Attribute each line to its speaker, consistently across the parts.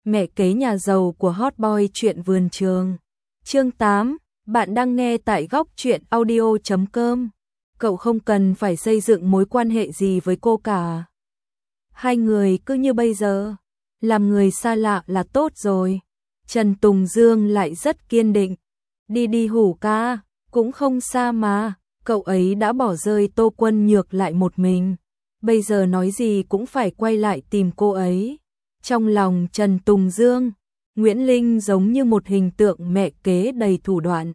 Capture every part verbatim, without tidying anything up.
Speaker 1: mẹ kế nhà giàu của Hot Boy chuyện vườn trường. Chương tám, bạn đang nghe tại góc truyện audio chấm com. Cậu không cần phải xây dựng mối quan hệ gì với cô cả. Hai người cứ như bây giờ, làm người xa lạ là tốt rồi. Trần Tùng Dương lại rất kiên định. Đi đi Hủ ca, cũng không xa mà, cậu ấy đã bỏ rơi Tô Quân Nhược lại một mình. Bây giờ nói gì cũng phải quay lại tìm cô ấy. Trong lòng Trần Tùng Dương, Nguyễn Linh giống như một hình tượng mẹ kế đầy thủ đoạn.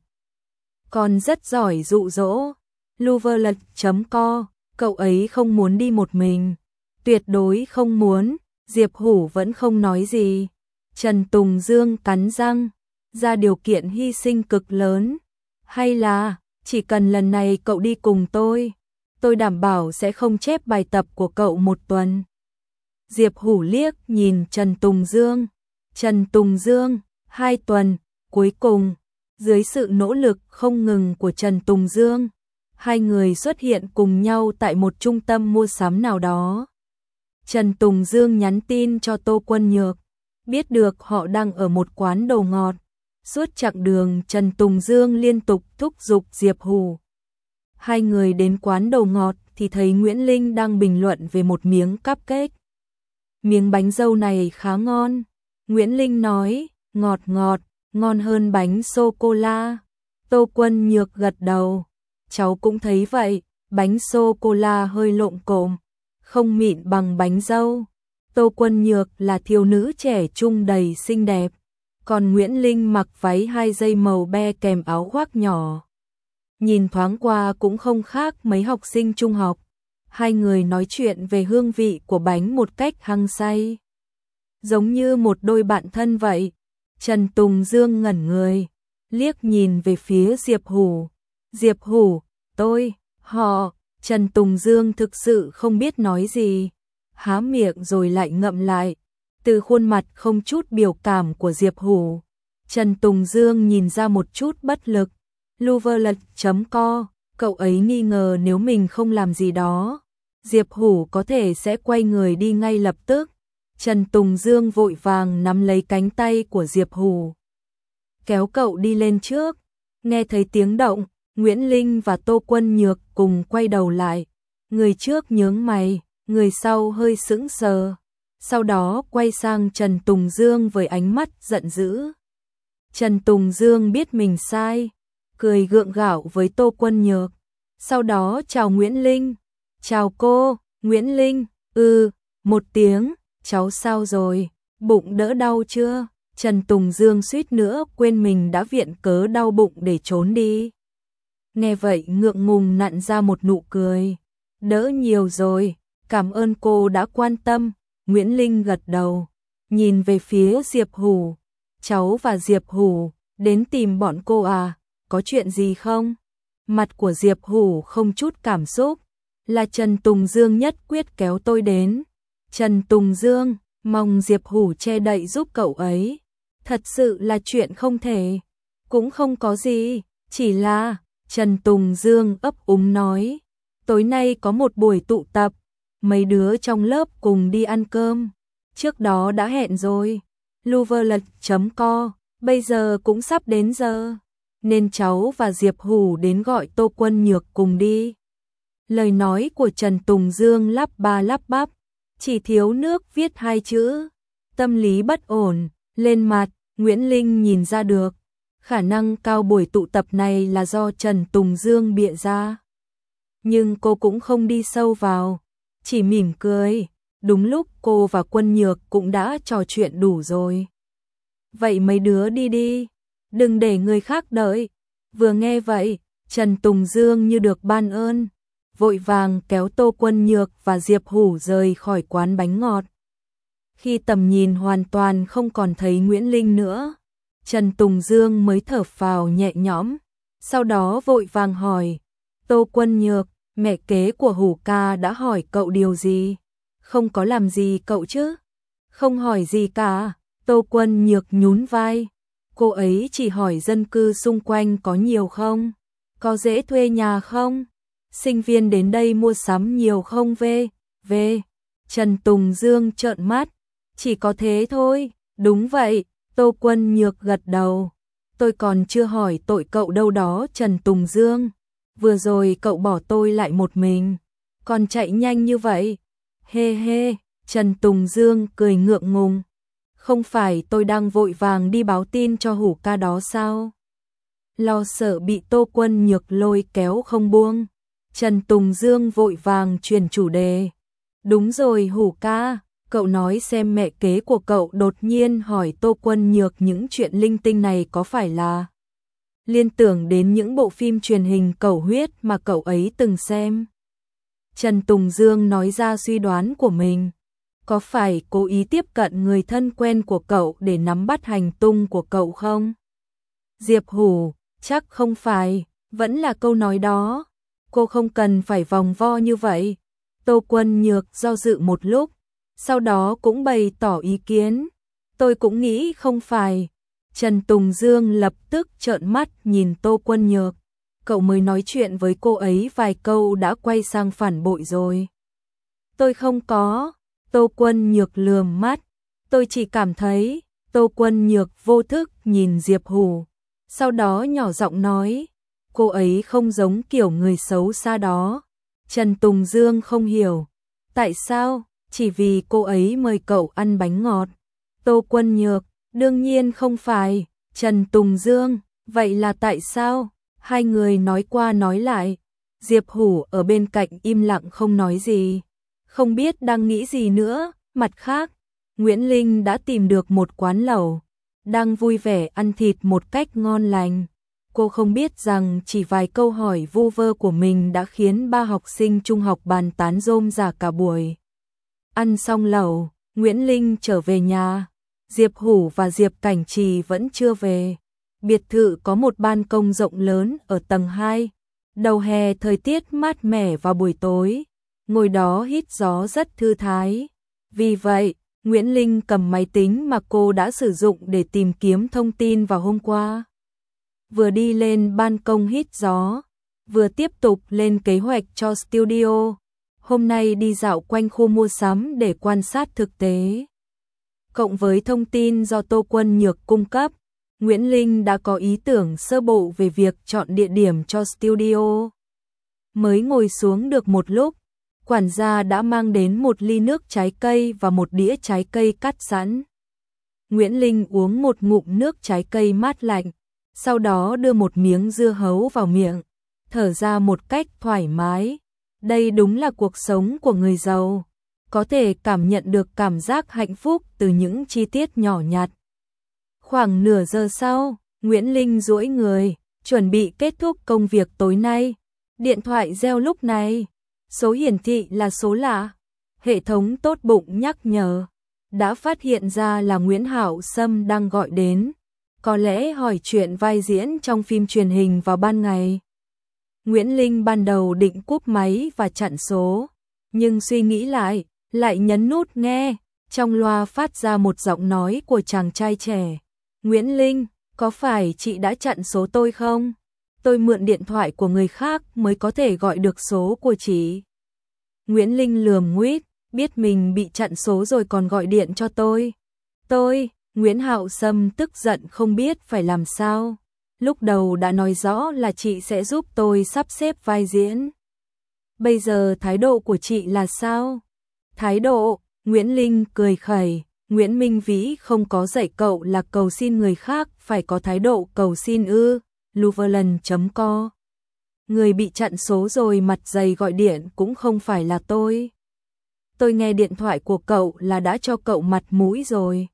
Speaker 1: Còn rất giỏi dụ dỗ. Loverlet chấm co, cậu ấy không muốn đi một mình. Tuyệt đối không muốn, Diệp Hủ vẫn không nói gì. Trần Tùng Dương cắn răng, ra điều kiện hy sinh cực lớn. Hay là, chỉ cần lần này cậu đi cùng tôi, tôi đảm bảo sẽ không chép bài tập của cậu một tuần. Diệp Hủ liếc nhìn Trần Tùng Dương. Trần Tùng Dương, hai tuần, cuối cùng, dưới sự nỗ lực không ngừng của Trần Tùng Dương, hai người xuất hiện cùng nhau tại một trung tâm mua sắm nào đó. Trần Tùng Dương nhắn tin cho Tô Quân Nhược, biết được họ đang ở một quán đồ ngọt. Suốt chặng đường Trần Tùng Dương liên tục thúc giục Diệp Hủ. Hai người đến quán đồ ngọt thì thấy Nguyễn Linh đang bình luận về một miếng cupcake. Miếng bánh dâu này khá ngon. Nguyễn Linh nói, ngọt ngọt, ngon hơn bánh sô-cô-la. Tô Quân Nhược gật đầu. Cháu cũng thấy vậy, bánh sô-cô-la hơi lộn cộm, không mịn bằng bánh dâu. Tô Quân Nhược là thiếu nữ trẻ trung đầy xinh đẹp. Còn Nguyễn Linh mặc váy hai dây màu be kèm áo khoác nhỏ. Nhìn thoáng qua cũng không khác mấy học sinh trung học. Hai người nói chuyện về hương vị của bánh một cách hăng say. Giống như một đôi bạn thân vậy. Trần Tùng Dương ngẩn người, liếc nhìn về phía Diệp Hủ. Diệp Hủ, tôi, họ, Trần Tùng Dương thực sự không biết nói gì. Há miệng rồi lại ngậm lại. Từ khuôn mặt không chút biểu cảm của Diệp Hủ, Trần Tùng Dương nhìn ra một chút bất lực. Loverlet chấm co, cậu ấy nghi ngờ nếu mình không làm gì đó, Diệp Hủ có thể sẽ quay người đi ngay lập tức. Trần Tùng Dương vội vàng nắm lấy cánh tay của Diệp Hủ, kéo cậu đi lên trước. Nghe thấy tiếng động, Nguyễn Linh và Tô Quân Nhược cùng quay đầu lại. Người trước nhướng mày, người sau hơi sững sờ. Sau đó quay sang Trần Tùng Dương với ánh mắt giận dữ. Trần Tùng Dương biết mình sai, cười gượng gạo với Tô Quân Nhược. Sau đó chào Nguyễn Linh. Chào cô, Nguyễn Linh. Ừ, một tiếng. Cháu sao rồi, bụng đỡ đau chưa? Trần Tùng Dương suýt nữa quên mình đã viện cớ đau bụng để trốn đi. Nghe vậy ngượng ngùng nặn ra một nụ cười. Đỡ nhiều rồi, cảm ơn cô đã quan tâm. Nguyễn Linh gật đầu, nhìn về phía Diệp Hủ. Cháu và Diệp Hủ đến tìm bọn cô à, có chuyện gì không? Mặt của Diệp Hủ không chút cảm xúc. Là Trần Tùng Dương nhất quyết kéo tôi đến. Trần Tùng Dương, mong Diệp Hủ che đậy giúp cậu ấy. Thật sự là chuyện không thể. Cũng không có gì, chỉ là, Trần Tùng Dương ấp úng nói. Tối nay có một buổi tụ tập. Mấy đứa trong lớp cùng đi ăn cơm. Trước đó đã hẹn rồi. Loverlet chấm co, bây giờ cũng sắp đến giờ. Nên cháu và Diệp Hủ đến gọi Tô Quân Nhược cùng đi. Lời nói của Trần Tùng Dương lắp ba lắp bắp, chỉ thiếu nước viết hai chữ. Tâm lý bất ổn, lên mặt, Nguyễn Linh nhìn ra được. Khả năng cao buổi tụ tập này là do Trần Tùng Dương bịa ra. Nhưng cô cũng không đi sâu vào, chỉ mỉm cười. Đúng lúc cô và Quân Nhược cũng đã trò chuyện đủ rồi. Vậy mấy đứa đi đi, đừng để người khác đợi. Vừa nghe vậy, Trần Tùng Dương như được ban ơn, vội vàng kéo Tô Quân Nhược và Diệp Hủ rời khỏi quán bánh ngọt. Khi tầm nhìn hoàn toàn không còn thấy Nguyễn Linh nữa, Trần Tùng Dương mới thở phào nhẹ nhõm. Sau đó vội vàng hỏi, Tô Quân Nhược, mẹ kế của Hủ ca đã hỏi cậu điều gì? Không có làm gì cậu chứ? Không hỏi gì cả. Tô Quân Nhược nhún vai. Cô ấy chỉ hỏi dân cư xung quanh có nhiều không? Có dễ thuê nhà không? Sinh viên đến đây mua sắm nhiều không về? Về. Trần Tùng Dương trợn mắt. Chỉ có thế thôi. Đúng vậy, Tô Quân Nhược gật đầu. Tôi còn chưa hỏi tội cậu đâu đó Trần Tùng Dương. Vừa rồi cậu bỏ tôi lại một mình. Còn chạy nhanh như vậy. Hê hê, Trần Tùng Dương cười ngượng ngùng. Không phải tôi đang vội vàng đi báo tin cho Hủ ca đó sao? Lo sợ bị Tô Quân Nhược lôi kéo không buông. Trần Tùng Dương vội vàng chuyển chủ đề. Đúng rồi Hủ ca, cậu nói xem mẹ kế của cậu đột nhiên hỏi Tô Quân Nhược những chuyện linh tinh này có phải là liên tưởng đến những bộ phim truyền hình cầu huyết mà cậu ấy từng xem. Trần Tùng Dương nói ra suy đoán của mình. Có phải cố ý tiếp cận người thân quen của cậu để nắm bắt hành tung của cậu không? Diệp Hủ, chắc không phải, vẫn là câu nói đó. Cô không cần phải vòng vo như vậy. Tô Quân Nhược do dự một lúc, sau đó cũng bày tỏ ý kiến. Tôi cũng nghĩ không phải. Trần Tùng Dương lập tức trợn mắt nhìn Tô Quân Nhược. Cậu mới nói chuyện với cô ấy vài câu đã quay sang phản bội rồi. Tôi không có. Tô Quân Nhược lườm mắt. Tôi chỉ cảm thấy. Tô Quân Nhược vô thức nhìn Diệp Hủ. Sau đó nhỏ giọng nói. Cô ấy không giống kiểu người xấu xa đó. Trần Tùng Dương không hiểu. Tại sao? Chỉ vì cô ấy mời cậu ăn bánh ngọt. Tô Quân Nhược. Đương nhiên không phải. Trần Tùng Dương. Vậy là tại sao? Hai người nói qua nói lại. Diệp Hủ ở bên cạnh im lặng không nói gì. Không biết đang nghĩ gì nữa. Mặt khác, Nguyễn Linh đã tìm được một quán lẩu. Đang vui vẻ ăn thịt một cách ngon lành. Cô không biết rằng chỉ vài câu hỏi vu vơ của mình đã khiến ba học sinh trung học bàn tán rôm rả cả buổi. Ăn xong lẩu, Nguyễn Linh trở về nhà. Diệp Hủ và Diệp Cảnh Trì vẫn chưa về. Biệt thự có một ban công rộng lớn ở tầng hai. Đầu hè thời tiết mát mẻ vào buổi tối. Ngồi đó hít gió rất thư thái. Vì vậy, Nguyễn Linh cầm máy tính mà cô đã sử dụng để tìm kiếm thông tin vào hôm qua. Vừa đi lên ban công hít gió, vừa tiếp tục lên kế hoạch cho studio. Hôm nay đi dạo quanh khu mua sắm để quan sát thực tế. Cộng với thông tin do Tô Quân Nhược cung cấp, Nguyễn Linh đã có ý tưởng sơ bộ về việc chọn địa điểm cho studio. Mới ngồi xuống được một lúc, quản gia đã mang đến một ly nước trái cây và một đĩa trái cây cắt sẵn. Nguyễn Linh uống một ngụm nước trái cây mát lạnh, sau đó đưa một miếng dưa hấu vào miệng, thở ra một cách thoải mái. Đây đúng là cuộc sống của người giàu, có thể cảm nhận được cảm giác hạnh phúc từ những chi tiết nhỏ nhặt. Khoảng nửa giờ sau, Nguyễn Linh duỗi người, chuẩn bị kết thúc công việc tối nay. Điện thoại reo lúc này, số hiển thị là số lạ. Hệ thống tốt bụng nhắc nhở, đã phát hiện ra là Nguyễn Hạo Sâm đang gọi đến, có lẽ hỏi chuyện vai diễn trong phim truyền hình vào ban ngày. Nguyễn Linh ban đầu định cúp máy và chặn số, nhưng suy nghĩ lại, lại nhấn nút nghe, trong loa phát ra một giọng nói của chàng trai trẻ. Nguyễn Linh, có phải chị đã chặn số tôi không? Tôi mượn điện thoại của người khác mới có thể gọi được số của chị. Nguyễn Linh lườm nguýt, biết mình bị chặn số rồi còn gọi điện cho tôi. Tôi, Nguyễn Hạo Sâm tức giận không biết phải làm sao. Lúc đầu đã nói rõ là chị sẽ giúp tôi sắp xếp vai diễn. Bây giờ thái độ của chị là sao? Thái độ, Nguyễn Linh cười khẩy, Nguyễn Minh Vĩ không có dạy cậu là cầu xin người khác phải có thái độ cầu xin ư, Luverland chấm co. Người bị chặn số rồi mặt dày gọi điện cũng không phải là tôi. Tôi nghe điện thoại của cậu là đã cho cậu mặt mũi rồi.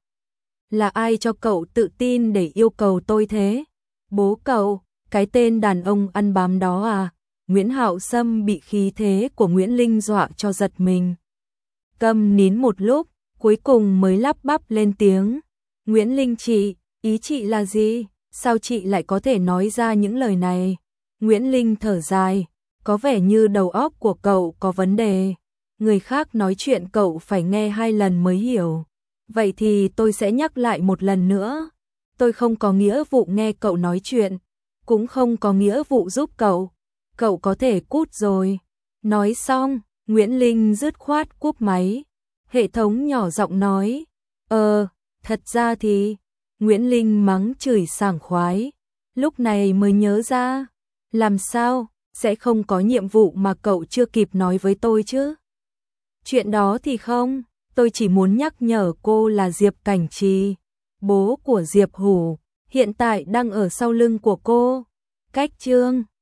Speaker 1: Là ai cho cậu tự tin để yêu cầu tôi thế? Bố cậu, cái tên đàn ông ăn bám đó à? Nguyễn Hạo Sâm bị khí thế của Nguyễn Linh dọa cho giật mình. Câm nín một lúc, cuối cùng mới lắp bắp lên tiếng. Nguyễn Linh chị, ý chị là gì? Sao chị lại có thể nói ra những lời này? Nguyễn Linh thở dài, có vẻ như đầu óc của cậu có vấn đề. Người khác nói chuyện cậu phải nghe hai lần mới hiểu. Vậy thì tôi sẽ nhắc lại một lần nữa. Tôi không có nghĩa vụ nghe cậu nói chuyện, cũng không có nghĩa vụ giúp cậu. Cậu có thể cút rồi. Nói xong, Nguyễn Linh dứt khoát cúp máy. Hệ thống nhỏ giọng nói, Ờ, Thật ra thì, Nguyễn Linh mắng chửi sảng khoái, lúc này mới nhớ ra, làm sao, sẽ không có nhiệm vụ mà cậu chưa kịp nói với tôi chứ? Chuyện đó thì không, tôi chỉ muốn nhắc nhở cô là Diệp Cảnh Trì, bố của Diệp Hủ, hiện tại đang ở sau lưng của cô. Cách chương